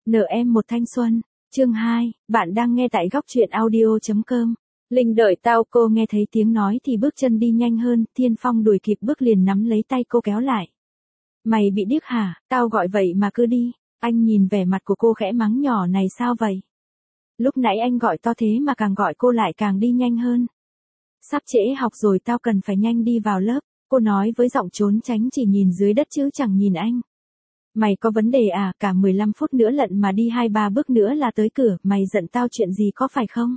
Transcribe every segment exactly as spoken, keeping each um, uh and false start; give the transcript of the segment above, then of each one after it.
Nợ em một thanh xuân, chương hai, bạn đang nghe tại góc truyện audio chấm com. Linh đợi tao. Cô nghe thấy tiếng nói thì bước chân đi nhanh hơn, Thiên Phong đuổi kịp bước liền nắm lấy tay cô kéo lại. Mày bị điếc hả, tao gọi vậy mà cứ đi. Anh nhìn vẻ mặt của cô khẽ mắng nhỏ này sao vậy? Lúc nãy anh gọi to thế mà càng gọi cô lại càng đi nhanh hơn. Sắp trễ học rồi, tao cần phải nhanh đi vào lớp, cô nói với giọng trốn tránh, chỉ nhìn dưới đất chứ chẳng nhìn anh. Mày có vấn đề à, cả mười lăm phút nữa lận mà đi hai ba bước nữa là tới cửa, mày giận tao chuyện gì có phải không?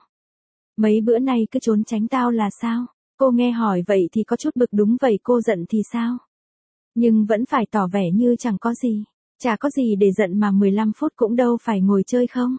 Mấy bữa nay cứ trốn tránh tao là sao? Cô nghe hỏi vậy thì có chút bực. Đúng vậy, cô giận thì sao? Nhưng vẫn phải tỏ vẻ như chẳng có gì. Chả có gì để giận mà mười lăm phút cũng đâu phải ngồi chơi không?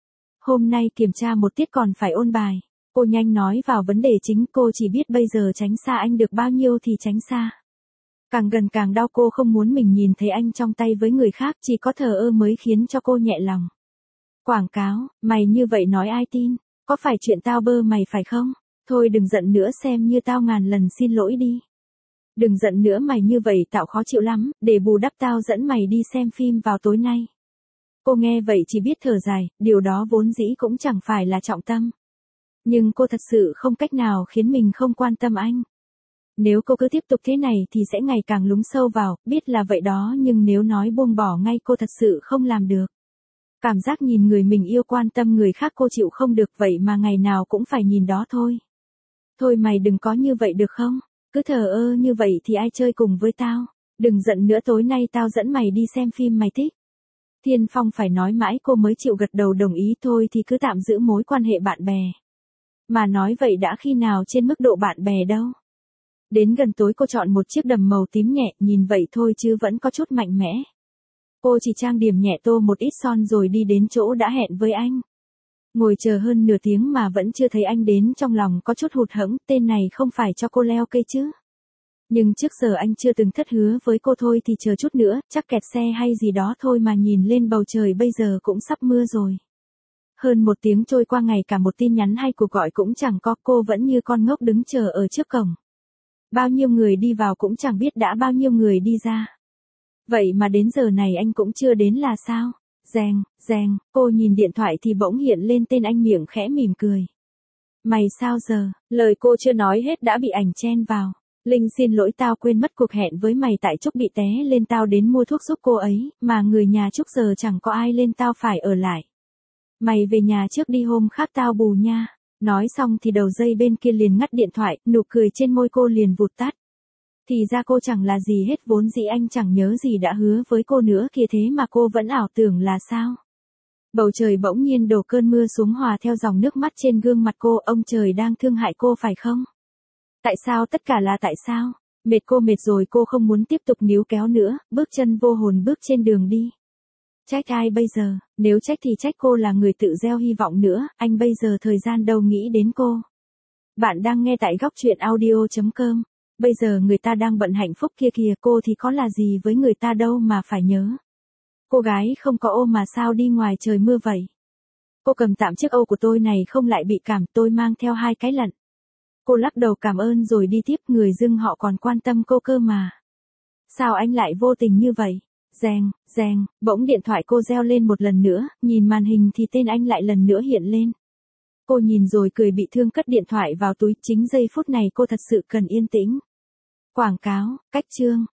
Hôm nay kiểm tra một tiết còn phải ôn bài. Cô nhanh nói vào vấn đề chính, cô chỉ biết bây giờ tránh xa anh được bao nhiêu thì tránh xa. Càng gần càng đau, cô không muốn mình nhìn thấy anh trong tay với người khác, chỉ có thờ ơ mới khiến cho cô nhẹ lòng. Quảng cáo, mày như vậy nói ai tin, có phải chuyện tao bơ mày phải không? Thôi đừng giận nữa, xem như tao ngàn lần xin lỗi đi. Đừng giận nữa, mày như vậy tạo khó chịu lắm, để bù đắp tao dẫn mày đi xem phim vào tối nay. Cô nghe vậy chỉ biết thở dài, điều đó vốn dĩ cũng chẳng phải là trọng tâm. Nhưng cô thật sự không cách nào khiến mình không quan tâm anh. Nếu cô cứ tiếp tục thế này thì sẽ ngày càng lún sâu vào, biết là vậy đó, nhưng nếu nói buông bỏ ngay cô thật sự không làm được. Cảm giác nhìn người mình yêu quan tâm người khác cô chịu không được, vậy mà ngày nào cũng phải nhìn đó thôi. Thôi mày đừng có như vậy được không? Cứ thờ ơ như vậy thì ai chơi cùng với tao? Đừng giận nữa, tối nay tao dẫn mày đi xem phim mày thích. Thiên Phong phải nói mãi cô mới chịu gật đầu đồng ý. Thôi thì cứ tạm giữ mối quan hệ bạn bè. Mà nói vậy đã khi nào trên mức độ bạn bè đâu. Đến gần tối cô chọn một chiếc đầm màu tím nhẹ, nhìn vậy thôi chứ vẫn có chút mạnh mẽ. Cô chỉ trang điểm nhẹ, tô một ít son rồi đi đến chỗ đã hẹn với anh. Ngồi chờ hơn nửa tiếng mà vẫn chưa thấy anh đến, trong lòng có chút hụt hẫng, tên này không phải cho cô leo cây chứ. Nhưng trước giờ anh chưa từng thất hứa với cô. Thôi thì chờ chút nữa, chắc kẹt xe hay gì đó thôi mà, nhìn lên bầu trời bây giờ cũng sắp mưa rồi. Hơn một tiếng trôi qua, ngày cả một tin nhắn hay cuộc gọi cũng chẳng có, cô vẫn như con ngốc đứng chờ ở trước cổng. Bao nhiêu người đi vào cũng chẳng biết đã bao nhiêu người đi ra. Vậy mà đến giờ này anh cũng chưa đến là sao? Reng, reng, cô nhìn điện thoại thì bỗng hiện lên tên anh, miệng khẽ mỉm cười. Mày sao giờ? Lời cô chưa nói hết đã bị ảnh chen vào. Linh xin lỗi, tao quên mất cuộc hẹn với mày, tại Trúc bị té lên, tao đến mua thuốc giúp cô ấy, mà người nhà Trúc giờ chẳng có ai lên, tao phải ở lại. Mày về nhà trước đi, hôm khác tao bù nha. Nói xong thì đầu dây bên kia liền ngắt điện thoại, nụ cười trên môi cô liền vụt tắt. Thì ra cô chẳng là gì hết, vốn dĩ anh chẳng nhớ gì đã hứa với cô nữa kia, thế mà cô vẫn ảo tưởng là sao. Bầu trời bỗng nhiên đổ cơn mưa xuống, hòa theo dòng nước mắt trên gương mặt cô. Ông trời đang thương hại cô phải không? Tại sao, tất cả là tại sao? Mệt, cô mệt rồi, cô không muốn tiếp tục níu kéo nữa, bước chân vô hồn bước trên đường đi. Trách ai bây giờ? Nếu trách thì trách cô là người tự gieo hy vọng nữa, anh bây giờ thời gian đâu nghĩ đến cô. Bạn đang nghe tại góc truyện audio chấm com. Bây giờ người ta đang bận hạnh phúc kia kìa, cô thì có là gì với người ta đâu mà phải nhớ. Cô gái không có ô mà sao đi ngoài trời mưa vậy? Cô cầm tạm chiếc ô của tôi này không lại bị cảm, tôi mang theo hai cái lận. Cô lắc đầu cảm ơn rồi đi tiếp, người dưng họ còn quan tâm cô cơ mà. Sao anh lại vô tình như vậy? Reng, reng, bỗng điện thoại cô reo lên một lần nữa, nhìn màn hình thì tên anh lại lần nữa hiện lên. Cô nhìn rồi cười bị thương, cất điện thoại vào túi, chính giây phút này cô thật sự cần yên tĩnh. Quảng cáo, cách chương.